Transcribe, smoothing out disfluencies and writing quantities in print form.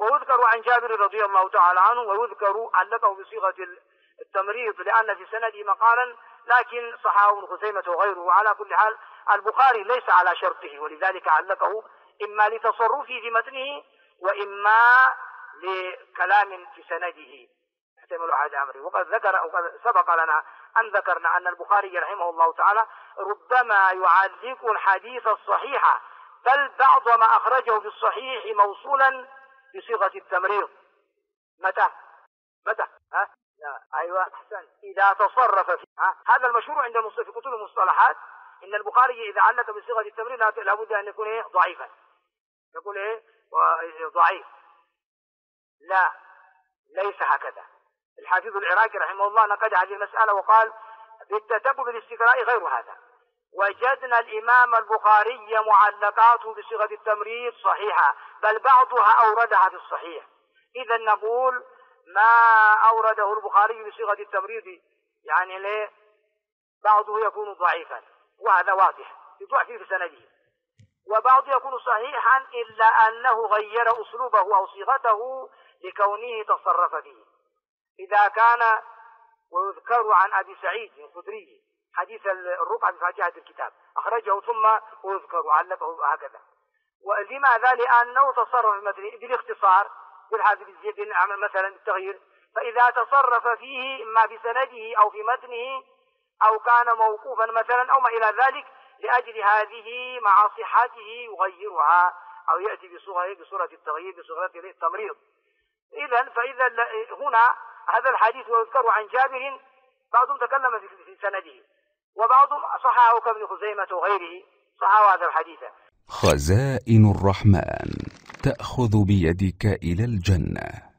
ويذكر عن جابر رضي الله تعالى عنه، ويذكر علقه بصيغة التمريض لأن في سنده مقالا، لكن صححه ابن خزيمة وغيره. على كل حال البخاري ليس على شرطه، ولذلك علقه إما لتصرفه في متنه وإما لكلام في سنده يحتمل أحد أمره. وقد سبق لنا أن ذكرنا أن البخاري رحمه الله تعالى ربما يعلق الحديث الصحيح، بل بعض ما أخرجه في الصحيح موصولا بصيغة التمريض. متى؟ أيوة أحسن، إذا تصرف فيه. هذا المشهور عند في كتب المصطلحات، إن البخاري إذا علق بصيغة التمريض لابد أن يكون ضعيفا. يقول ضعيف. لا، ليس هكذا. الحافظ العراقي رحمه الله نقد هذه المسألة وقال بالتتبع بالاستقراء غير هذا. وجدنا الإمام البخاري معلقاته بصيغة التمريض صحيحة، بل بعضها أوردها في الصحيح. إذا نقول ما أورده البخاري بصيغة التمريض يعني ليه بعضه يكون ضعيفا، وهذا واضح بضعف في سنده، وبعضه يكون صحيحا إلا أنه غير أسلوبه أو صيغته لكونه تصرف فيه. إذا كان ويذكر عن أبي سعيد الخدري حديث الرقعة بفاتحة الكتاب أخرجه ثم ويذكر علقه هكذا. ولماذا؟ لأنه تصرف بالاختصار بالحذف مثلا التغيير، فإذا تصرف فيه إما في سنده أو في متنه أو كان موقوفا مثلا أو ما إلى ذلك، لأجل هذه مع صحته يغيرها أو يأتي بصورة التغيير بصورة التمريض. فإذا هنا هذا الحديث ويذكر عن جابر، بعضهم تكلم في سنده وبعضهم صححه كابن خزيمة وغيره صححوا هذا الحديث. خزائن الرحمن تأخذ بيدك إلى الجنة.